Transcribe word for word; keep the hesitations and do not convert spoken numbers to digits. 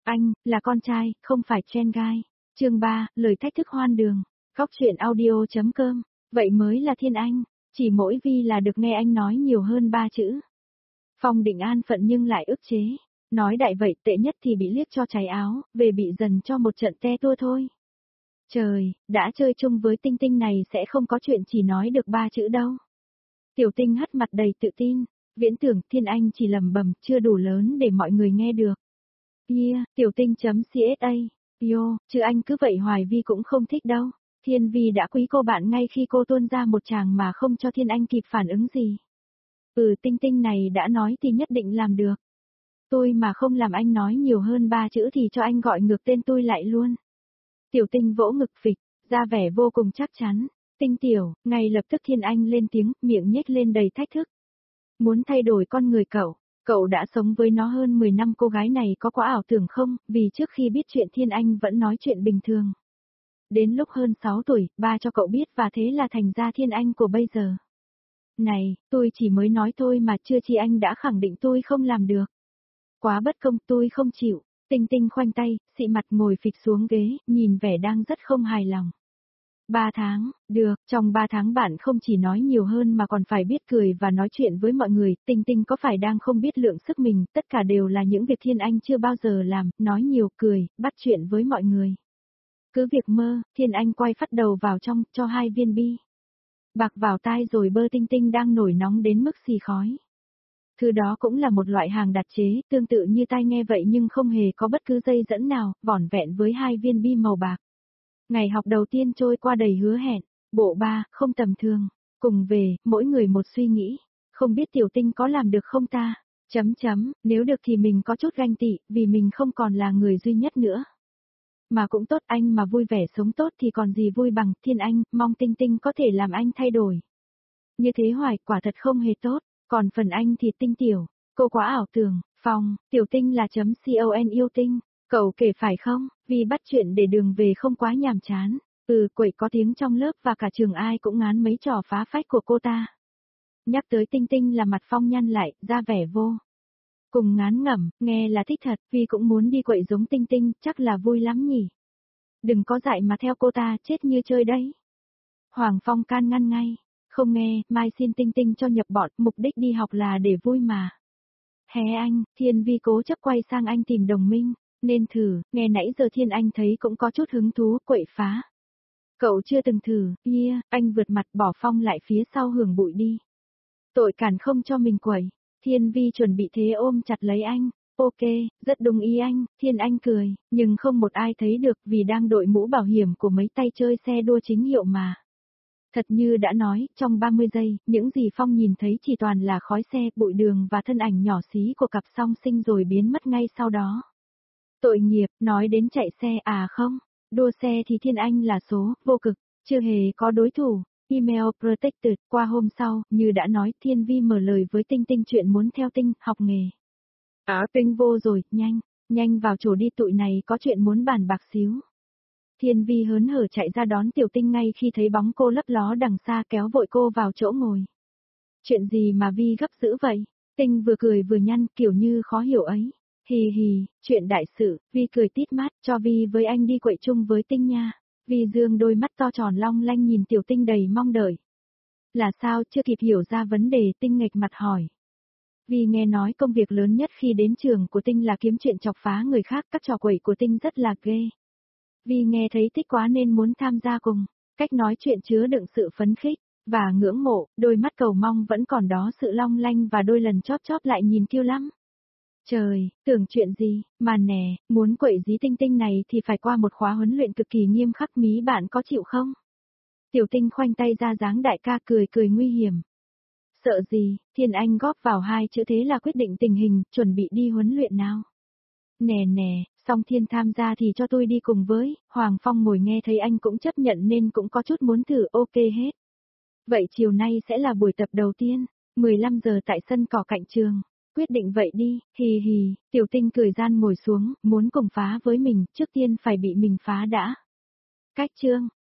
Anh, là con trai, không phải trend guy. Chương ba, lời thách thức hoan đường. Góc truyện audio.com. Vậy mới là Thiên Anh, chỉ mỗi Vi là được nghe anh nói nhiều hơn ba chữ. Phong định an phận nhưng lại ức chế. Nói đại vậy tệ nhất thì bị liếc cho cháy áo, về bị dần cho một trận te tua thôi. Trời, đã chơi chung với Tinh Tinh này sẽ không có chuyện chỉ nói được ba chữ đâu. Tiểu Tinh hất mặt đầy tự tin, viễn tưởng Thiên Anh chỉ lầm bầm chưa đủ lớn để mọi người nghe được. Yeah, Tiểu Tinh.csa, yo, chứ anh cứ vậy hoài Vi cũng không thích đâu. Thiên Vi đã quý cô bạn ngay khi cô tuôn ra một tràng mà không cho Thiên Anh kịp phản ứng gì. Ừ, Tinh Tinh này đã nói thì nhất định làm được. Tôi mà không làm anh nói nhiều hơn ba chữ thì cho anh gọi ngược tên tôi lại luôn. Tiểu Tinh vỗ ngực phịch, ra vẻ vô cùng chắc chắn. Tinh Tiểu, ngay lập tức Thiên Anh lên tiếng, miệng nhếch lên đầy thách thức. Muốn thay đổi con người cậu, cậu đã sống với nó hơn mười năm, cô gái này có quá ảo tưởng không, vì trước khi biết chuyện Thiên Anh vẫn nói chuyện bình thường. Đến lúc hơn sáu tuổi, ba cho cậu biết và thế là thành ra Thiên Anh của bây giờ. Này, tôi chỉ mới nói thôi mà chưa chi anh đã khẳng định tôi không làm được. Quá bất công, tôi không chịu. Tinh Tinh khoanh tay, xị mặt ngồi phịch xuống ghế, nhìn vẻ đang rất không hài lòng. Ba tháng, được, trong ba tháng bạn không chỉ nói nhiều hơn mà còn phải biết cười và nói chuyện với mọi người. Tinh Tinh có phải đang không biết lượng sức mình, tất cả đều là những việc Thiên Anh chưa bao giờ làm, nói nhiều, cười, bắt chuyện với mọi người. Cứ việc mơ, Thiên Anh quay phát đầu vào trong, cho hai viên bi bạc vào tai rồi bơ Tinh Tinh đang nổi nóng đến mức xì khói. Thứ đó cũng là một loại hàng đặc chế, tương tự như tai nghe vậy nhưng không hề có bất cứ dây dẫn nào, vỏn vẹn với hai viên bi màu bạc. Ngày học đầu tiên trôi qua đầy hứa hẹn, bộ ba, không tầm thường. Cùng về, mỗi người một suy nghĩ. Không biết Tiểu Tinh có làm được không ta? Chấm chấm, nếu được thì mình có chút ganh tị, vì mình không còn là người duy nhất nữa. Mà cũng tốt, anh mà vui vẻ sống tốt thì còn gì vui bằng. Thiên Anh, mong Tinh Tinh có thể làm anh thay đổi. Như thế hoài, quả thật không hề tốt. Còn phần anh thì Tinh Tiểu, cô quá ảo tưởng. Phong, Tiểu Tinh là chấm con yêu Tinh. Cậu kể phải không, vì bắt chuyện để đường về không quá nhàm chán. Ừ, quậy có tiếng trong lớp và cả trường ai cũng ngán mấy trò phá phách của cô ta. Nhắc tới Tinh Tinh là mặt Phong nhăn lại, ra vẻ vô cùng ngán ngẩm, nghe là thích thật, vì cũng muốn đi quậy giống Tinh Tinh, chắc là vui lắm nhỉ. Đừng có dại mà theo cô ta, chết như chơi đấy. Hoàng Phong can ngăn ngay, không nghe, mai xin Tinh Tinh cho nhập bọn, mục đích đi học là để vui mà. Hè anh, Thiên Vi cố chấp quay sang anh tìm đồng minh. Nên thử, nghe nãy giờ Thiên Anh thấy cũng có chút hứng thú, quậy phá. Cậu chưa từng thử, yeah, anh vượt mặt bỏ Phong lại phía sau hưởng bụi đi. Tội cản không cho mình quẩy. Thiên Vi chuẩn bị thế ôm chặt lấy anh. Ok, rất đúng ý anh, Thiên Anh cười, nhưng không một ai thấy được vì đang đội mũ bảo hiểm của mấy tay chơi xe đua chính hiệu mà. Thật như đã nói, trong ba mươi giây, những gì Phong nhìn thấy chỉ toàn là khói xe, bụi đường và thân ảnh nhỏ xí của cặp song sinh rồi biến mất ngay sau đó. Tội nghiệp, nói đến chạy xe à không, đua xe thì Thiên Anh là số, vô cực, chưa hề có đối thủ. Email protected, qua hôm sau, như đã nói, Thiên Vi mở lời với Tinh Tinh chuyện muốn theo Tinh, học nghề. Á Tinh vô rồi, nhanh, nhanh vào chỗ đi, tụi này có chuyện muốn bàn bạc xíu. Thiên Vi hớn hở chạy ra đón Tiểu Tinh ngay khi thấy bóng cô lấp ló đằng xa, kéo vội cô vào chỗ ngồi. Chuyện gì mà Vi gấp dữ vậy? Tinh vừa cười vừa nhăn, kiểu như khó hiểu ấy. Hì hì, chuyện đại sự, Vi cười tít mắt, cho Vi với anh đi quậy chung với Tinh nha. Vi dương đôi mắt to tròn long lanh nhìn Tiểu Tinh đầy mong đợi. Là sao, chưa kịp hiểu ra vấn đề, Tinh nghệch mặt hỏi. Vi nghe nói công việc lớn nhất khi đến trường của Tinh là kiếm chuyện chọc phá người khác, các trò quậy của Tinh rất là ghê. Vi nghe thấy thích quá nên muốn tham gia cùng, cách nói chuyện chứa đựng sự phấn khích và ngưỡng mộ, đôi mắt cầu mong vẫn còn đó sự long lanh và đôi lần chóp chóp lại nhìn kiêu lắm. Trời, tưởng chuyện gì, mà nè, muốn quậy dí Tinh Tinh này thì phải qua một khóa huấn luyện cực kỳ nghiêm khắc, mí bạn có chịu không? Tiểu Tinh khoanh tay ra dáng đại ca cười cười nguy hiểm. Sợ gì, Thiên Anh góp vào hai chữ thế là quyết định tình hình, chuẩn bị đi huấn luyện nào. Nè nè, Song Thiên tham gia thì cho tôi đi cùng với, Hoàng Phong ngồi nghe thấy anh cũng chấp nhận nên cũng có chút muốn thử, ok hết. Vậy chiều nay sẽ là buổi tập đầu tiên, mười lăm giờ tại sân cỏ cạnh trường. Quyết định vậy đi, hì hì, Tiểu Tinh cười gian ngồi xuống, muốn cùng phá với mình, trước tiên phải bị mình phá đã. Cách chương.